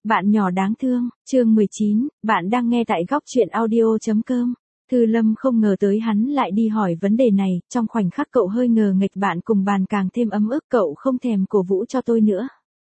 Bạn nhỏ đáng thương, chương 19, bạn đang nghe tại góc truyện audio.com. Thư Lâm không ngờ tới hắn lại đi hỏi vấn đề này, trong khoảnh khắc cậu hơi ngờ nghệch bạn cùng bàn càng thêm ấm ức, cậu không thèm cổ vũ cho tôi nữa.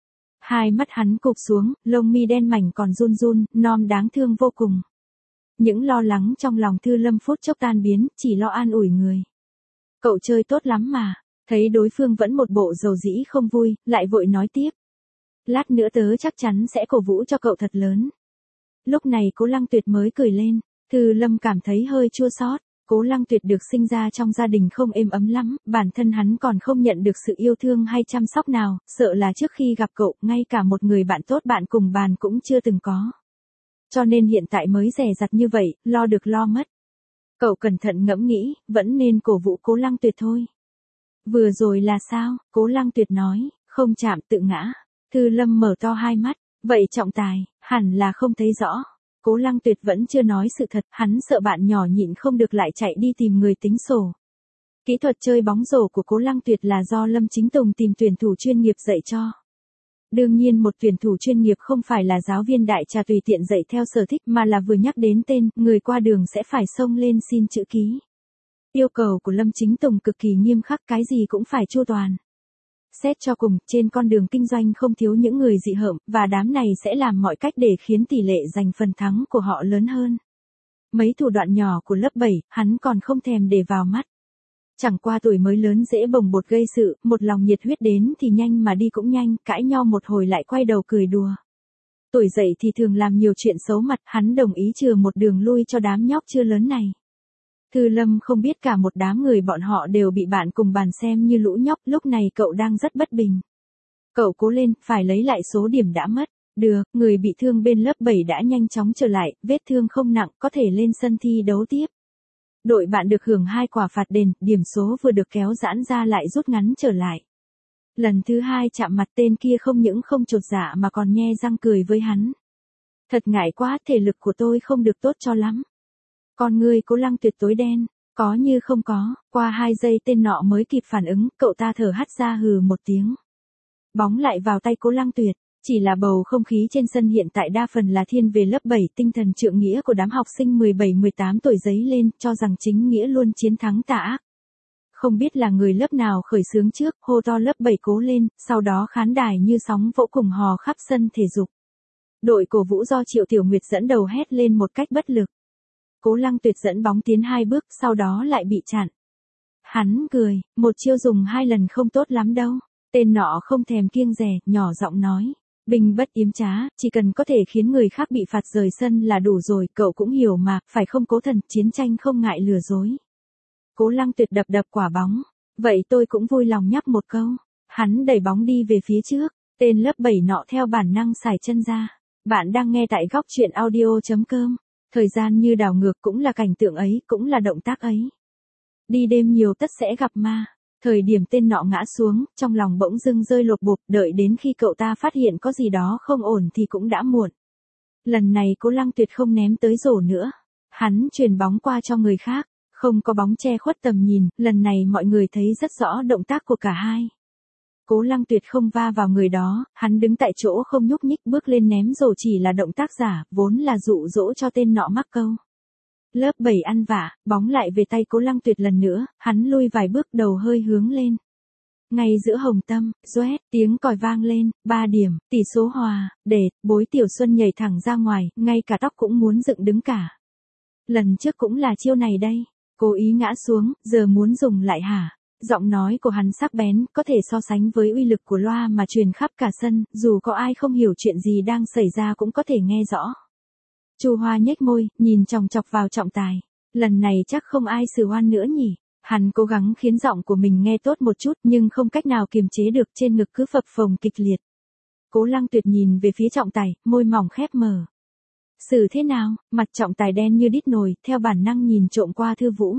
Hai mắt hắn cụp xuống, lông mi đen mảnh còn run run, non đáng thương vô cùng. Những lo lắng trong lòng Thư Lâm phút chốc tan biến, chỉ lo an ủi người. Cậu chơi tốt lắm mà, thấy đối phương vẫn một bộ dầu dĩ không vui, lại vội nói tiếp. Lát nữa tớ chắc chắn sẽ cổ vũ cho cậu thật lớn. Lúc này Cố Lăng Tuyệt mới cười lên, Thư Lâm cảm thấy hơi chua xót. Cố Lăng Tuyệt được sinh ra trong gia đình không êm ấm lắm, bản thân hắn còn không nhận được sự yêu thương hay chăm sóc nào, sợ là trước khi gặp cậu, ngay cả một người bạn tốt bạn cùng bàn cũng chưa từng có. Cho nên hiện tại mới dè dặt như vậy, lo được lo mất. Cậu cẩn thận ngẫm nghĩ, vẫn nên cổ vũ Cố Lăng Tuyệt thôi. Vừa rồi là sao? Cố Lăng Tuyệt nói, không chạm tự ngã. Thư Lâm mở to hai mắt, vậy trọng tài, hẳn là không thấy rõ. Cố Lăng Tuyệt vẫn chưa nói sự thật, hắn sợ bạn nhỏ nhịn không được lại chạy đi tìm người tính sổ. Kỹ thuật chơi bóng rổ của Cố Lăng Tuyệt là do Lâm Chính Tùng tìm tuyển thủ chuyên nghiệp dạy cho. Đương nhiên một tuyển thủ chuyên nghiệp không phải là giáo viên đại trà tùy tiện dạy theo sở thích mà là vừa nhắc đến tên, người qua đường sẽ phải xông lên xin chữ ký. Yêu cầu của Lâm Chính Tùng cực kỳ nghiêm khắc, cái gì cũng phải chu toàn. Xét cho cùng, trên con đường kinh doanh không thiếu những người dị hợm, và đám này sẽ làm mọi cách để khiến tỷ lệ giành phần thắng của họ lớn hơn. Mấy thủ đoạn nhỏ của lớp 7, hắn còn không thèm để vào mắt. Chẳng qua tuổi mới lớn dễ bồng bột gây sự, một lòng nhiệt huyết đến thì nhanh mà đi cũng nhanh, cãi nhau một hồi lại quay đầu cười đùa. Tuổi dậy thì thường làm nhiều chuyện xấu mặt, hắn đồng ý chừa một đường lui cho đám nhóc chưa lớn này. Thư Lâm không biết cả một đám người bọn họ đều bị bạn cùng bàn xem như lũ nhóc, lúc này cậu đang rất bất bình. Cậu cố lên, phải lấy lại số điểm đã mất. Được, người bị thương bên lớp 7 đã nhanh chóng trở lại, vết thương không nặng, có thể lên sân thi đấu tiếp. Đội bạn được hưởng 2 quả phạt đền, điểm số vừa được kéo giãn ra lại rút ngắn trở lại. Lần thứ 2 chạm mặt tên kia không những không chột dạ mà còn nhe răng cười với hắn. Thật ngại quá, thể lực của tôi không được tốt cho lắm. Con ngươi Cố Lăng Tuyệt tối đen, có như không có, qua 2 giây tên nọ mới kịp phản ứng, cậu ta thở hắt ra hừ một tiếng. Bóng lại vào tay Cố Lăng Tuyệt, chỉ là bầu không khí trên sân hiện tại đa phần là thiên về lớp 7, tinh thần trượng nghĩa của đám học sinh 17-18 tuổi dấy lên, cho rằng chính nghĩa luôn chiến thắng tà ác. Không biết là người lớp nào khởi xướng trước, hô to lớp 7 cố lên, sau đó khán đài như sóng vỗ cùng hò khắp sân thể dục. Đội cổ vũ do Triệu Tiểu Nguyệt dẫn đầu hét lên một cách bất lực. Cố Lăng Tuyệt dẫn bóng tiến 2 bước, sau đó lại bị chặn. Hắn cười, một chiêu dùng 2 lần không tốt lắm đâu. Tên nọ không thèm kiêng dè, nhỏ giọng nói. Binh bất yếm trá, chỉ cần có thể khiến người khác bị phạt rời sân là đủ rồi, cậu cũng hiểu mà, phải không Cố Thần, chiến tranh không ngại lừa dối. Cố Lăng Tuyệt đập đập quả bóng. Vậy tôi cũng vui lòng nhắc một câu. Hắn đẩy bóng đi về phía trước, tên lớp 7 nọ theo bản năng xài chân ra. Bạn đang nghe tại góc truyện audio.com. Thời gian như đảo ngược cũng là cảnh tượng ấy, cũng là động tác ấy. Đi đêm nhiều tất sẽ gặp ma. Thời điểm tên nọ ngã xuống, trong lòng bỗng dưng rơi lột bột, đợi đến khi cậu ta phát hiện có gì đó không ổn thì cũng đã muộn. Lần này Cố Lăng Tuyệt không ném tới rổ nữa. Hắn chuyền bóng qua cho người khác, không có bóng che khuất tầm nhìn, lần này mọi người thấy rất rõ động tác của cả hai. Cố Lăng Tuyệt không va vào người đó, hắn đứng tại chỗ không nhúc nhích, bước lên ném rổ chỉ là động tác giả, vốn là dụ dỗ cho tên nọ mắc câu. Lớp 7 ăn vạ, bóng lại về tay Cố Lăng Tuyệt lần nữa, hắn lui vài bước, đầu hơi hướng lên. Ngay giữa hồng tâm, doét, tiếng còi vang lên, 3 điểm, tỷ số hòa, để, Bối Tiểu Xuân nhảy thẳng ra ngoài, ngay cả tóc cũng muốn dựng đứng cả. Lần trước cũng là chiêu này đây, cố ý ngã xuống, giờ muốn dùng lại hả? Giọng nói của hắn sắc bén, có thể so sánh với uy lực của loa mà truyền khắp cả sân, dù có ai không hiểu chuyện gì đang xảy ra cũng có thể nghe rõ. Chu Hoa nhếch môi, nhìn chòng chọc vào trọng tài. Lần này chắc không ai xử oan nữa nhỉ. Hắn cố gắng khiến giọng của mình nghe tốt một chút nhưng không cách nào kiềm chế được, trên ngực cứ phập phồng kịch liệt. Cố Lăng Tuyệt nhìn về phía trọng tài, môi mỏng khép mờ. Xử thế nào? Mặt trọng tài đen như đít nồi, theo bản năng nhìn trộm qua Thư Vũ.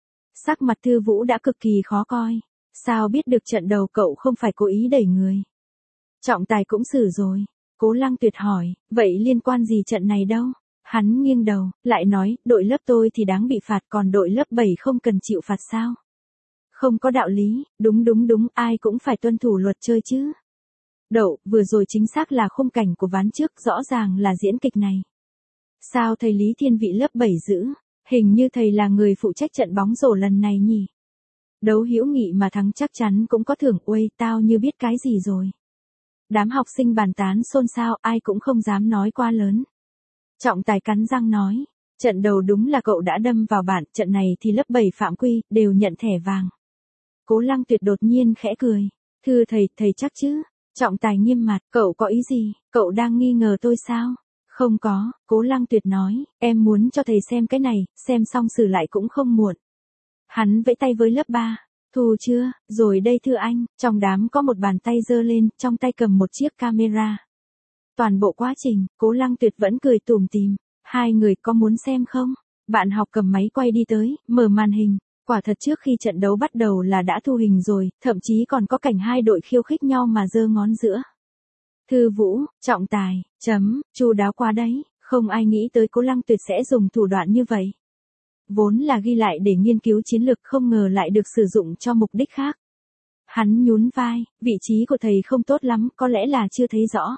Sắc mặt Thư Vũ đã cực kỳ khó coi. Sao biết được trận đầu cậu không phải cố ý đẩy người? Trọng tài cũng xử rồi. Cố Lăng Tuyệt hỏi, vậy liên quan gì trận này đâu? Hắn nghiêng đầu, lại nói, đội lớp tôi thì đáng bị phạt, còn đội lớp 7 không cần chịu phạt sao? Không có đạo lý, đúng, ai cũng phải tuân thủ luật chơi chứ. Đậu, vừa rồi chính xác là khung cảnh của ván trước, rõ ràng là diễn kịch này. Sao thầy Lý Thiên Vị lớp 7 giữ? Hình như thầy là người phụ trách trận bóng rổ lần này nhỉ? Đấu hữu nghị mà thắng chắc chắn cũng có thưởng, uây, tao như biết cái gì rồi. Đám học sinh bàn tán xôn xao, ai cũng không dám nói quá lớn. Trọng tài cắn răng nói, trận đầu đúng là cậu đã đâm vào bạn, trận này thì lớp 7 phạm quy, đều nhận thẻ vàng. Cố Lăng Tuyệt đột nhiên khẽ cười. Thưa thầy, thầy chắc chứ? Trọng tài nghiêm mặt, cậu có ý gì, cậu đang nghi ngờ tôi sao? Không có, Cố Lăng Tuyệt nói, em muốn cho thầy xem cái này, xem xong xử lại cũng không muộn. Hắn vẫy tay với lớp 3. Thu chưa, rồi đây thưa anh, trong đám có một bàn tay giơ lên, trong tay cầm một chiếc camera. Toàn bộ quá trình, Cố Lăng Tuyệt vẫn cười tủm tỉm. Hai người có muốn xem không? Bạn học cầm máy quay đi tới, mở màn hình. Quả thật trước khi trận đấu bắt đầu là đã thu hình rồi, thậm chí còn có cảnh hai đội khiêu khích nhau mà giơ ngón giữa. Thư Vũ, trọng tài, chu đáo quá đấy, không ai nghĩ tới Cố Lăng Tuyệt sẽ dùng thủ đoạn như vậy. Vốn là ghi lại để nghiên cứu chiến lược, không ngờ lại được sử dụng cho mục đích khác. Hắn nhún vai, vị trí của thầy không tốt lắm, có lẽ là chưa thấy rõ.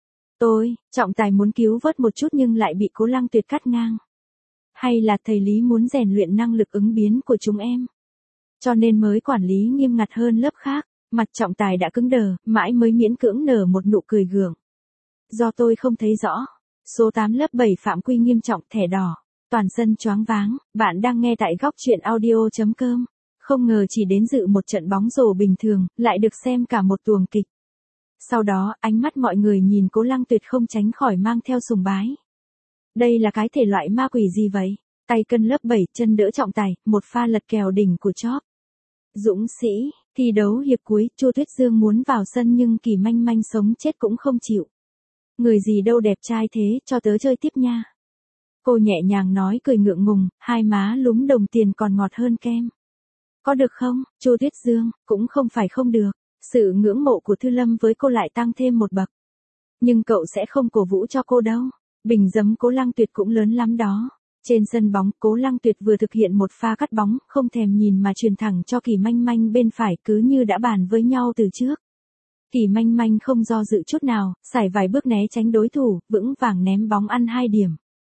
Trọng tài muốn cứu vớt một chút nhưng lại bị Cố Lăng Tuyệt cắt ngang. Hay là thầy Lý muốn rèn luyện năng lực ứng biến của chúng em? Cho nên mới quản lý nghiêm ngặt hơn lớp khác. Mặt trọng tài đã cứng đờ, mãi mới miễn cưỡng nở một nụ cười gượng. Do tôi không thấy rõ. Số 8 lớp 7 phạm quy nghiêm trọng, thẻ đỏ. Toàn sân choáng váng, bạn đang nghe tại góc truyện audio.com. Không ngờ chỉ đến dự một trận bóng rổ bình thường, lại được xem cả một tuồng kịch. Sau đó, ánh mắt mọi người nhìn Cố Lăng Tuyệt không tránh khỏi mang theo sùng bái. Đây là cái thể loại ma quỷ gì vậy? Tay cân lớp 7, chân đỡ trọng tài, một pha lật kèo đỉnh của chóp. Dũng sĩ, thi đấu hiệp cuối, Chu Tuyết Dương muốn vào sân nhưng Kỳ Manh Manh sống chết cũng không chịu. Người gì đâu đẹp trai thế, cho tớ chơi tiếp nha. Cô nhẹ nhàng nói cười ngượng ngùng, hai má lúm đồng tiền còn ngọt hơn kem. Có được không, Chu Tuyết Dương, cũng không phải không được. Sự ngưỡng mộ của Thư Lâm với cô lại tăng thêm một bậc. Nhưng cậu sẽ không cổ vũ cho cô đâu. Bình giấm Cố Lăng Tuyệt cũng lớn lắm đó. Trên sân bóng, Cố Lăng Tuyệt vừa thực hiện một pha cắt bóng, không thèm nhìn mà truyền thẳng cho Kỳ Manh Manh bên phải, cứ như đã bàn với nhau từ trước. Kỳ Manh Manh không do dự chút nào, sải vài bước né tránh đối thủ, vững vàng ném bóng ăn 2 điểm.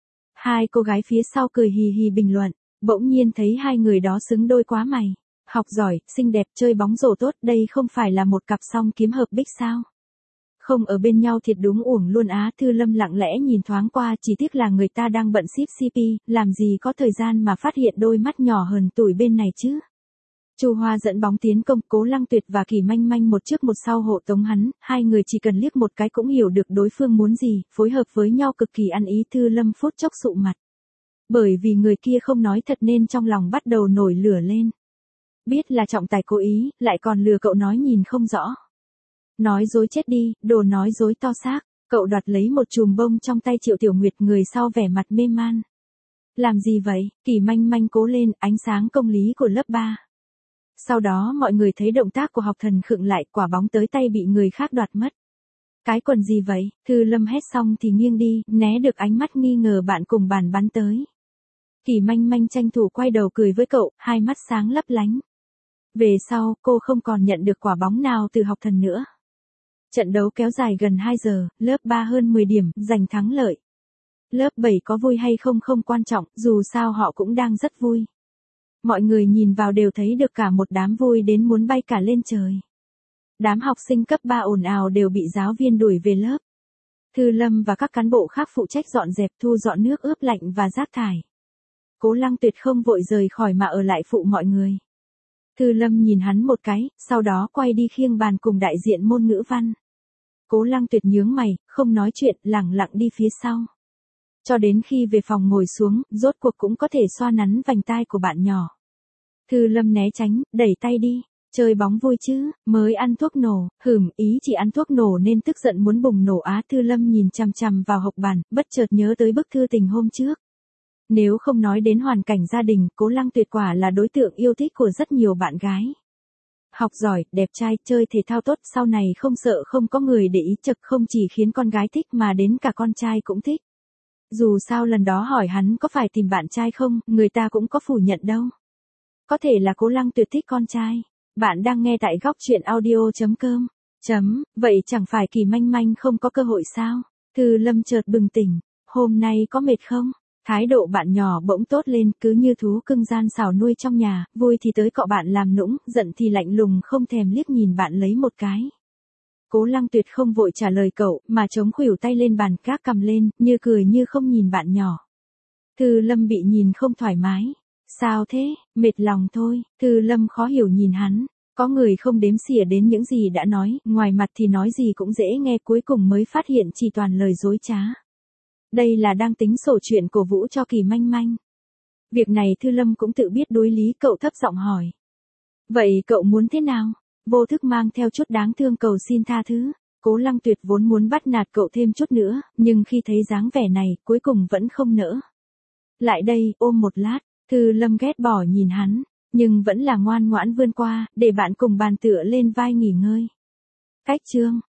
Hai cô gái phía sau cười hì hì bình luận, bỗng nhiên thấy hai người đó xứng đôi quá mày. Học giỏi, xinh đẹp, chơi bóng rổ tốt, đây không phải là một cặp song kiếm hợp bích sao? Không ở bên nhau thiệt đúng uổng luôn á. Thư Lâm lặng lẽ nhìn thoáng qua, chỉ tiếc là người ta đang bận ship CP, làm gì có thời gian mà phát hiện đôi mắt nhỏ hờn tủi bên này chứ. Chu Hoa dẫn bóng tiến công, Cố Lăng Tuyệt và Kỳ Manh Manh một trước một sau hộ tống hắn, hai người chỉ cần liếc một cái cũng hiểu được đối phương muốn gì, phối hợp với nhau cực kỳ ăn ý. Thư Lâm phút chốc sụ mặt. Bởi vì người kia không nói thật nên trong lòng bắt đầu nổi lửa lên. Biết là trọng tài cố ý, lại còn lừa cậu nói nhìn không rõ. Nói dối chết đi, đồ nói dối to xác. Cậu đoạt lấy một chùm bông trong tay Triệu Tiểu Nguyệt, người sau vẻ mặt mê man. Làm gì vậy? Kỳ Manh Manh cố lên, ánh sáng công lý của lớp 3. Sau đó mọi người thấy động tác của học thần khựng lại, quả bóng tới tay bị người khác đoạt mất. Cái quần gì vậy? Thư Lâm hét xong thì nghiêng đi, né được ánh mắt nghi ngờ bạn cùng bàn bắn tới. Kỳ Manh Manh tranh thủ quay đầu cười với cậu, hai mắt sáng lấp lánh. Về sau, cô không còn nhận được quả bóng nào từ học thần nữa. Trận đấu kéo dài gần 2 giờ, lớp 3 hơn 10 điểm, giành thắng lợi. Lớp 7 có vui hay không không quan trọng, dù sao họ cũng đang rất vui. Mọi người nhìn vào đều thấy được cả một đám vui đến muốn bay cả lên trời. Đám học sinh cấp 3 ồn ào đều bị giáo viên đuổi về lớp. Thư Lâm và các cán bộ khác phụ trách dọn dẹp, thu dọn nước ướp lạnh và rác thải. Cố Lăng Tuyệt không vội rời khỏi mà ở lại phụ mọi người. Thư Lâm nhìn hắn một cái, sau đó quay đi khiêng bàn cùng đại diện môn ngữ văn. Cố Lăng Tuyệt nhướng mày, không nói chuyện, lẳng lặng đi phía sau. Cho đến khi về phòng ngồi xuống, rốt cuộc cũng có thể xoa nắn vành tai của bạn nhỏ. Thư Lâm né tránh, đẩy tay đi. Chơi bóng vui chứ, mới ăn thuốc nổ, ý chỉ ăn thuốc nổ nên tức giận muốn bùng nổ á. Thư Lâm nhìn chằm chằm vào hộc bàn, bất chợt nhớ tới bức thư tình hôm trước. Nếu không nói đến hoàn cảnh gia đình, Cố Lăng Tuyệt quả là đối tượng yêu thích của rất nhiều bạn gái. Học giỏi, đẹp trai, chơi thể thao tốt, sau này không sợ không có người để ý, chật không chỉ khiến con gái thích mà đến cả con trai cũng thích. Dù sao lần đó hỏi hắn có phải tìm bạn trai không, người ta cũng có phủ nhận đâu. Có thể là Cố Lăng Tuyệt thích con trai. Bạn đang nghe tại góc truyện audio.com. Vậy chẳng phải Kỳ Manh Manh không có cơ hội sao? Thư Lâm chợt bừng tỉnh, hôm nay có mệt không? Thái độ bạn nhỏ bỗng tốt lên, cứ như thú cưng gian xảo nuôi trong nhà, vui thì tới cọ bạn làm nũng, giận thì lạnh lùng không thèm liếc nhìn bạn lấy một cái. Cố Lăng Tuyệt không vội trả lời cậu, mà chống khuỷu tay lên bàn, gác cầm lên, như cười như không nhìn bạn nhỏ. Thư Lâm bị nhìn không thoải mái. Sao thế, mệt lòng thôi. Thư Lâm khó hiểu nhìn hắn. Có người không đếm xỉa đến những gì đã nói, ngoài mặt thì nói gì cũng dễ nghe, cuối cùng mới phát hiện chỉ toàn lời dối trá. Đây là đang tính sổ chuyện cổ vũ cho Kỳ Manh Manh. Việc này Thư Lâm cũng tự biết đối lý, cậu thấp giọng hỏi. Vậy cậu muốn thế nào? Vô thức mang theo chút đáng thương cầu xin tha thứ. Cố Lăng Tuyệt vốn muốn bắt nạt cậu thêm chút nữa, nhưng khi thấy dáng vẻ này, cuối cùng vẫn không nỡ. Lại đây, ôm một lát. Thư Lâm ghét bỏ nhìn hắn, nhưng vẫn là ngoan ngoãn vươn qua, để bạn cùng bàn tựa lên vai nghỉ ngơi. Cách chương